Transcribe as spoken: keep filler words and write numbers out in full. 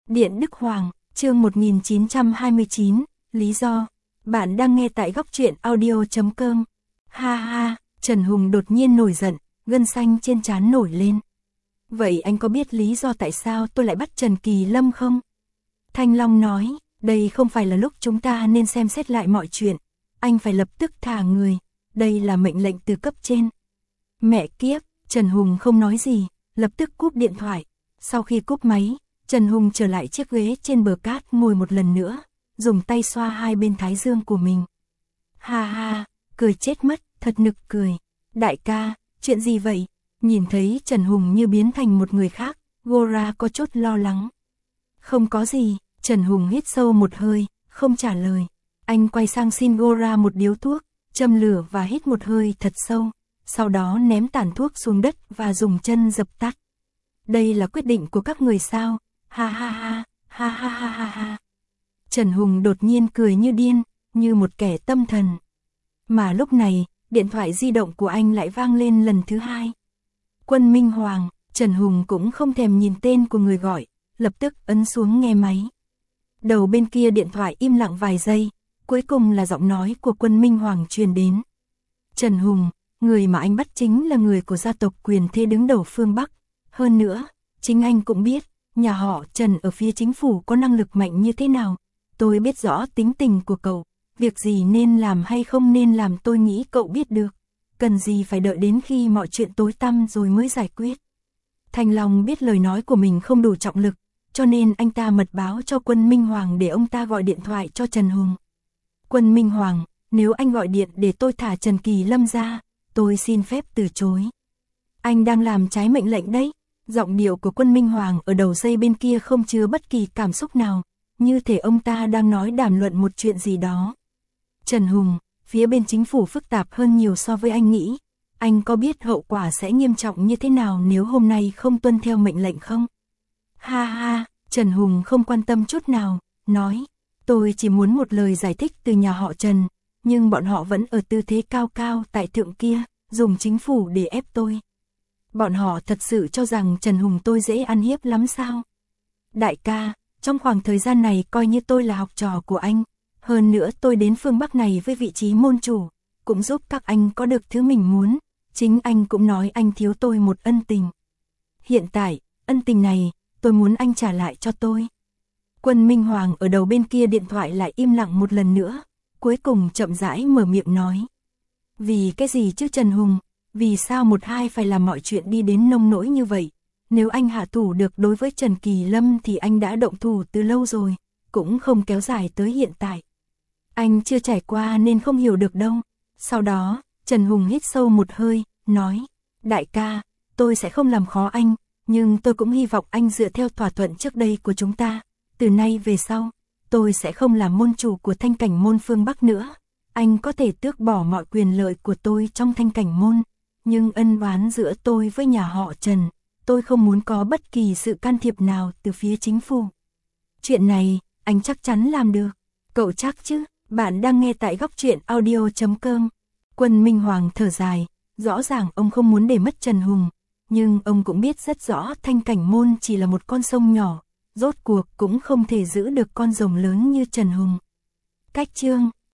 Điện Đức Hoàng, chương một nghìn chín trăm hai mươi chín, lý do. Bạn đang nghe tại góc truyện audio chấm com. Ha ha, Trần Hùng đột nhiên nổi giận, gân xanh trên trán nổi lên. Vậy anh có biết lý do tại sao tôi lại bắt Trần Kỳ Lâm không? Thanh Long nói, đây không phải là lúc chúng ta nên xem xét lại mọi chuyện. Anh phải lập tức thả người, đây là mệnh lệnh từ cấp trên. Mẹ kiếp, Trần Hùng không nói gì, lập tức cúp điện thoại. Sau khi cúp máy, Trần Hùng trở lại chiếc ghế trên bờ cát ngồi một lần nữa, dùng tay xoa hai bên thái dương của mình. Ha ha, cười chết mất, thật nực cười. Đại ca, chuyện gì vậy? Nhìn thấy Trần Hùng như biến thành một người khác, Gora có chút lo lắng. Không có gì, Trần Hùng hít sâu một hơi, không trả lời. Anh quay sang xin Gora một điếu thuốc, châm lửa và hít một hơi thật sâu, sau đó ném tàn thuốc xuống đất và dùng chân dập tắt. Đây là quyết định của các người sao? Ha ha ha, ha ha ha ha ha. Trần Hùng đột nhiên cười như điên, như một kẻ tâm thần. Mà lúc này, điện thoại di động của anh lại vang lên lần thứ hai. Quân Minh Hoàng, Trần Hùng cũng không thèm nhìn tên của người gọi, lập tức ấn xuống nghe máy. Đầu bên kia điện thoại im lặng vài giây, cuối cùng là giọng nói của Quân Minh Hoàng truyền đến. Trần Hùng, người mà anh bắt chính là người của gia tộc quyền thế đứng đầu phương Bắc. Hơn nữa, chính anh cũng biết, nhà họ Trần ở phía chính phủ có năng lực mạnh như thế nào. Tôi biết rõ tính tình của cậu, việc gì nên làm hay không nên làm tôi nghĩ cậu biết được. Cần gì phải đợi đến khi mọi chuyện tối tăm rồi mới giải quyết. Thanh Long biết lời nói của mình không đủ trọng lực, cho nên anh ta mật báo cho Quân Minh Hoàng để ông ta gọi điện thoại cho Trần Hùng. Quân Minh Hoàng, nếu anh gọi điện để tôi thả Trần Kỳ Lâm ra, tôi xin phép từ chối. Anh đang làm trái mệnh lệnh đấy. Giọng điệu của Quân Minh Hoàng ở đầu dây bên kia không chứa bất kỳ cảm xúc nào, như thể ông ta đang nói đàm luận một chuyện gì đó. Trần Hùng, phía bên chính phủ phức tạp hơn nhiều so với anh nghĩ. Anh có biết hậu quả sẽ nghiêm trọng như thế nào nếu hôm nay không tuân theo mệnh lệnh không? Ha ha, Trần Hùng không quan tâm chút nào, nói, tôi chỉ muốn một lời giải thích từ nhà họ Trần, nhưng bọn họ vẫn ở tư thế cao cao tại thượng kia, dùng chính phủ để ép tôi. Bọn họ thật sự cho rằng Trần Hùng tôi dễ ăn hiếp lắm sao? Đại ca, trong khoảng thời gian này coi như tôi là học trò của anh, hơn nữa tôi đến phương Bắc này với vị trí môn chủ, cũng giúp các anh có được thứ mình muốn, chính anh cũng nói anh thiếu tôi một ân tình. Hiện tại, ân tình này, tôi muốn anh trả lại cho tôi. Quân Minh Hoàng ở đầu bên kia điện thoại lại im lặng một lần nữa, cuối cùng chậm rãi mở miệng nói. Vì cái gì chứ Trần Hùng? Vì sao một hai phải làm mọi chuyện đi đến nông nỗi như vậy? Nếu anh hạ thủ được đối với Trần Kỳ Lâm thì anh đã động thủ từ lâu rồi, cũng không kéo dài tới hiện tại. Anh chưa trải qua nên không hiểu được đâu. Sau đó, Trần Hùng hít sâu một hơi, nói, đại ca, tôi sẽ không làm khó anh, nhưng tôi cũng hy vọng anh dựa theo thỏa thuận trước đây của chúng ta. Từ nay về sau, tôi sẽ không làm môn chủ của Thanh Cảnh Môn phương Bắc nữa. Anh có thể tước bỏ mọi quyền lợi của tôi trong Thanh Cảnh Môn. Nhưng ân oán giữa tôi với nhà họ Trần, tôi không muốn có bất kỳ sự can thiệp nào từ phía chính phủ. Chuyện này, anh chắc chắn làm được. Cậu chắc chứ? Bạn đang nghe tại góc truyện audio chấm com. Quân Minh Hoàng thở dài, rõ ràng ông không muốn để mất Trần Hùng, nhưng ông cũng biết rất rõ Thanh Cảnh Môn chỉ là một con sông nhỏ, rốt cuộc cũng không thể giữ được con rồng lớn như Trần Hùng. Cách chương